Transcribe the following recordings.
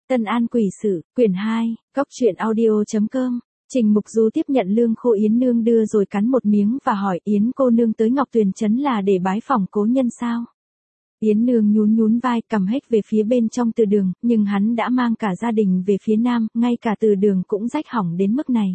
Tân An Quỷ Sự, quyển 2, Cóc truyện audio.com. Trình Mục Du tiếp nhận lương khô Yến Nương đưa rồi cắn một miếng và hỏi Yến cô nương tới Ngọc Tuyền Trấn là để bái phỏng cố nhân sao? Yến Nương nhún nhún vai cầm hết về phía bên trong Từ Đường, nhưng hắn đã mang cả gia đình về phía nam, ngay cả Từ Đường cũng rách hỏng đến mức này.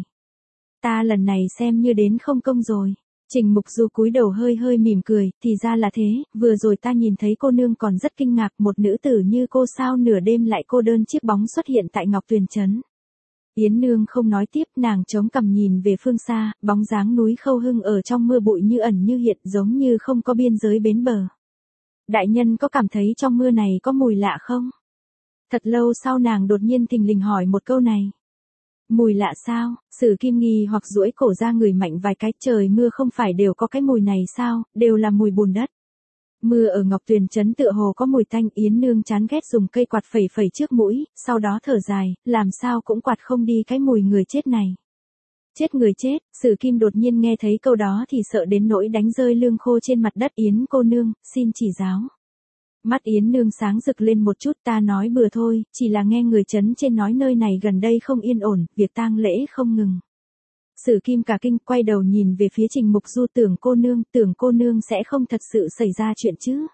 Ta lần này xem như đến không công rồi. Trình Mục Du cúi đầu hơi hơi mỉm cười, thì ra là thế, vừa rồi ta nhìn thấy cô nương còn rất kinh ngạc, một nữ tử như cô sao nửa đêm lại cô đơn chiếc bóng xuất hiện tại Ngọc Tuyền Trấn. Yến Nương không nói tiếp, nàng chống cằm nhìn về phương xa, bóng dáng núi Khâu Hưng ở trong mưa bụi như ẩn như hiện, giống như không có biên giới bến bờ. Đại nhân có cảm thấy trong mưa này có mùi lạ không? Thật lâu sau nàng đột nhiên thình lình hỏi một câu này. Mùi lạ sao? Sử Kim nghi hoặc duỗi cổ ra ngửi mạnh vài cái, trời mưa không phải đều có cái mùi này sao, đều là mùi bùn đất. Mưa ở Ngọc Tuyền Trấn tựa hồ có mùi tanh. Yến Nương chán ghét dùng cây quạt phẩy phẩy trước mũi, sau đó thở dài, làm sao cũng quạt không đi cái mùi người chết này. Chết người chết, Sử Kim đột nhiên nghe thấy câu đó thì sợ đến nỗi đánh rơi lương khô trên mặt đất. Yến cô nương, xin chỉ giáo. Mắt Yến Nương sáng rực lên một chút, ta nói bừa thôi, chỉ là nghe người trấn trên nói nơi này gần đây không yên ổn, việc tang lễ không ngừng. Sử Kim cả kinh, quay đầu nhìn về phía Trình Mục Du, tưởng cô nương sẽ không thật sự xảy ra chuyện chứ.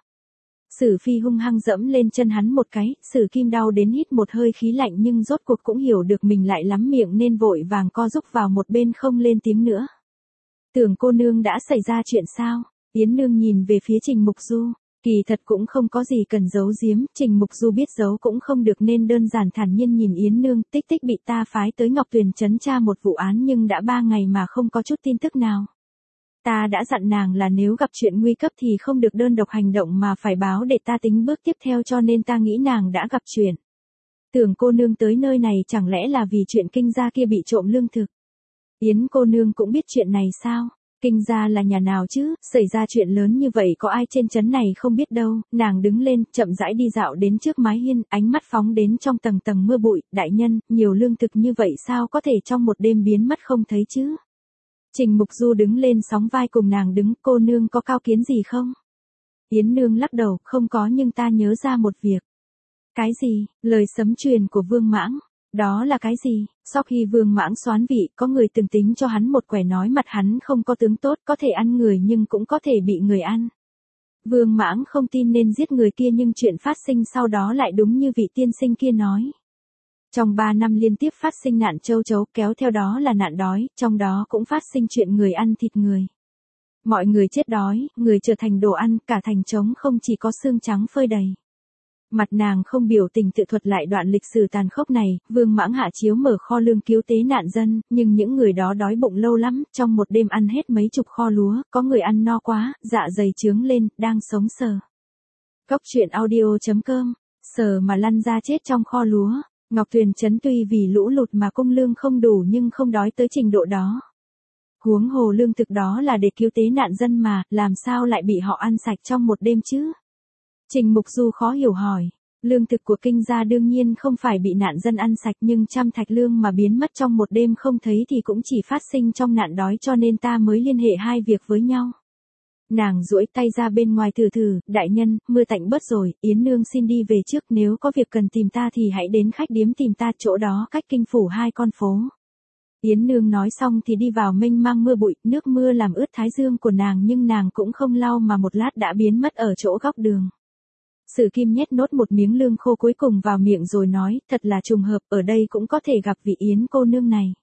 Sử Phi hung hăng dẫm lên chân hắn một cái, Sử Kim đau đến hít một hơi khí lạnh nhưng rốt cuộc cũng hiểu được mình lại lắm miệng nên vội vàng co rúc vào một bên không lên tiếng nữa. Tưởng cô nương đã xảy ra chuyện sao? Yến Nương nhìn về phía Trình Mục Du. Kỳ thật cũng không có gì cần giấu giếm, Trình Mục Du biết giấu cũng không được nên đơn giản thản nhiên nhìn Yến Nương. Tích Tích bị ta phái tới Ngọc Tuyền Trấn tra một vụ án nhưng đã 3 ngày mà không có chút tin tức nào. Ta đã dặn nàng là nếu gặp chuyện nguy cấp thì không được đơn độc hành động mà phải báo để ta tính bước tiếp theo, cho nên ta nghĩ nàng đã gặp chuyện. Tưởng cô nương tới nơi này chẳng lẽ là vì chuyện Kinh gia kia bị trộm lương thực? Yến cô nương cũng biết chuyện này sao? Kinh gia là nhà nào chứ, xảy ra chuyện lớn như vậy có ai trên trấn này không biết đâu. Nàng đứng lên, chậm rãi đi dạo đến trước mái hiên, ánh mắt phóng đến trong tầng tầng mưa bụi. Đại nhân, nhiều lương thực như vậy sao có thể trong một đêm biến mất không thấy chứ? Trình Mục Du đứng lên sóng vai cùng nàng đứng, cô nương có cao kiến gì không? Yến Nương lắc đầu, không có, nhưng ta nhớ ra một việc. Cái gì? Lời sấm truyền của Vương Mãng. Đó là cái gì? Sau khi Vương Mãng soán vị, có người từng tính cho hắn một quẻ, nói mặt hắn không có tướng tốt, có thể ăn người nhưng cũng có thể bị người ăn. Vương Mãng không tin nên giết người kia, nhưng chuyện phát sinh sau đó lại đúng như vị tiên sinh kia nói. Trong 3 năm liên tiếp phát sinh nạn châu chấu, kéo theo đó là nạn đói, trong đó cũng phát sinh chuyện người ăn thịt người. Mọi người chết đói, người trở thành đồ ăn, cả thành trống không chỉ có xương trắng phơi đầy. Mặt nàng không biểu tình tự thuật lại đoạn lịch sử tàn khốc này. Vương Mãng hạ chiếu mở kho lương cứu tế nạn dân, nhưng những người đó đói bụng lâu lắm, trong một đêm ăn hết mấy chục kho lúa, có người ăn no quá, dạ dày trướng lên, đang sống sờ. Cóc truyện audio.com, sờ mà lăn ra chết trong kho lúa. Ngọc Tuyền Trấn tuy vì lũ lụt mà cung lương không đủ nhưng không đói tới trình độ đó. Huống hồ lương thực đó là để cứu tế nạn dân mà, làm sao lại bị họ ăn sạch trong một đêm chứ? Trình Mục Du khó hiểu hỏi. Lương thực của Kinh gia đương nhiên không phải bị nạn dân ăn sạch, nhưng trăm thạch lương mà biến mất trong một đêm không thấy thì cũng chỉ phát sinh trong nạn đói, cho nên ta mới liên hệ hai việc với nhau. Nàng duỗi tay ra bên ngoài thử, đại nhân, mưa tạnh bớt rồi, Yến Nương xin đi về trước, nếu có việc cần tìm ta thì hãy đến khách điếm tìm ta, chỗ đó cách Kinh phủ 2 con phố. Yến Nương nói xong thì đi vào mênh mang mưa bụi, nước mưa làm ướt thái dương của nàng nhưng nàng cũng không lau mà một lát đã biến mất ở chỗ góc đường. Sử Kim nhét nốt một miếng lương khô cuối cùng vào miệng rồi nói, thật là trùng hợp, ở đây cũng có thể gặp vị Yến cô nương này.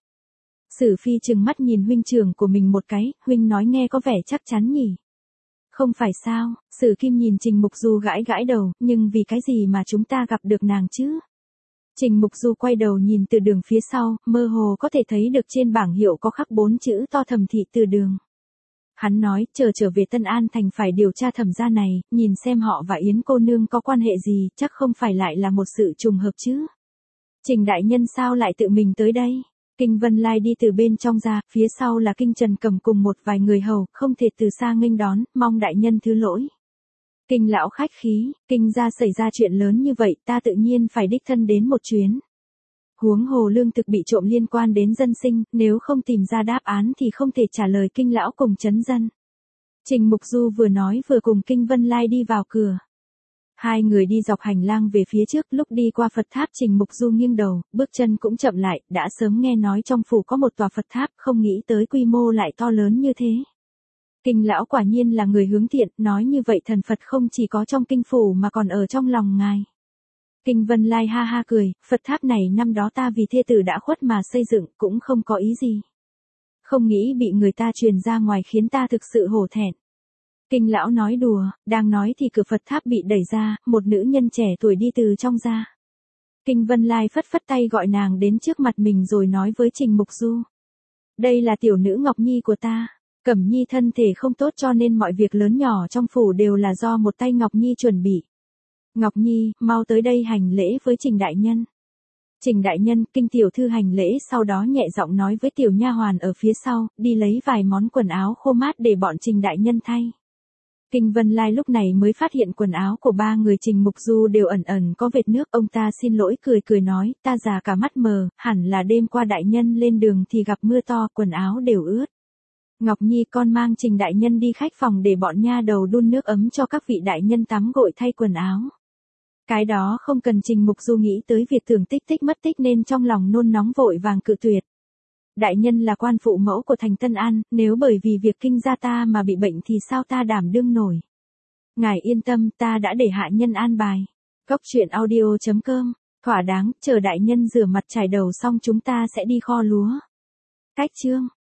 Sử Phi trừng mắt nhìn huynh trưởng của mình một cái, huynh nói nghe có vẻ chắc chắn nhỉ. Không phải sao? Sử Kim nhìn Trình Mục Du gãi gãi đầu, nhưng vì cái gì mà chúng ta gặp được nàng chứ? Trình Mục Du quay đầu nhìn Từ Đường phía sau, mơ hồ có thể thấy được trên bảng hiệu có khắc 4 chữ to Thẩm thị Từ Đường. Hắn nói, trở về Tân An thành phải điều tra thẩm gia này, nhìn xem họ và Yến cô nương có quan hệ gì, chắc không phải lại là một sự trùng hợp chứ. Trình đại nhân sao lại tự mình tới đây? Kinh Vân Lai đi từ bên trong ra, phía sau là Kinh Trần Cầm cùng một vài người hầu, không thể từ xa nghênh đón, mong đại nhân thứ lỗi. Kinh lão khách khí, Kinh gia xảy ra chuyện lớn như vậy, ta tự nhiên phải đích thân đến một chuyến. Huống hồ lương thực bị trộm liên quan đến dân sinh, nếu không tìm ra đáp án thì không thể trả lời Kinh lão cùng trấn dân. Trình Mục Du vừa nói vừa cùng Kinh Vân Lai đi vào cửa. Hai người đi dọc hành lang về phía trước, lúc đi qua Phật tháp Trình Mục Du nghiêng đầu, bước chân cũng chậm lại, đã sớm nghe nói trong phủ có một tòa Phật tháp, không nghĩ tới quy mô lại to lớn như thế. Kinh lão quả nhiên là người hướng thiện, nói như vậy thần Phật không chỉ có trong kinh phủ mà còn ở trong lòng ngài. Kinh Vân Lai ha ha cười, Phật tháp này năm đó ta vì thê tử đã khuất mà xây dựng, cũng không có ý gì. Không nghĩ bị người ta truyền ra ngoài khiến ta thực sự hổ thẹn. Kinh lão nói đùa, đang nói thì cửa Phật tháp bị đẩy ra, một nữ nhân trẻ tuổi đi từ trong ra. Kinh Vân Lai phất phất tay gọi nàng đến trước mặt mình rồi nói với Trình Mục Du. Đây là tiểu nữ Ngọc Nhi của ta. Cẩm Nhi thân thể không tốt cho nên mọi việc lớn nhỏ trong phủ đều là do một tay Ngọc Nhi chuẩn bị. Ngọc Nhi, mau tới đây hành lễ với Trình đại nhân. Trình đại nhân, Kinh tiểu thư hành lễ, sau đó nhẹ giọng nói với tiểu nha hoàn ở phía sau, đi lấy vài món quần áo khô mát để bọn Trình đại nhân thay. Kinh Vân Lai lúc này mới phát hiện quần áo của ba người Trình Mục Du đều ẩn ẩn có vệt nước, ông ta xin lỗi cười cười nói, ta già cả mắt mờ, hẳn là đêm qua đại nhân lên đường thì gặp mưa to, quần áo đều ướt. Ngọc Nhi, con mang Trình đại nhân đi khách phòng để bọn nha đầu đun nước ấm cho các vị đại nhân tắm gội thay quần áo. Cái đó không cần. Trình Mục Du nghĩ tới việc Tưởng Tích Tích mất tích nên trong lòng nôn nóng vội vàng cự tuyệt. Đại nhân là quan phụ mẫu của thành Tân An, nếu bởi vì việc kinh gia ta mà bị bệnh thì sao ta đảm đương nổi. Ngài yên tâm, ta đã để hạ nhân an bài. Cốc truyện audio.com, thỏa đáng, chờ đại nhân rửa mặt chải đầu xong chúng ta sẽ đi kho lúa. Cách chương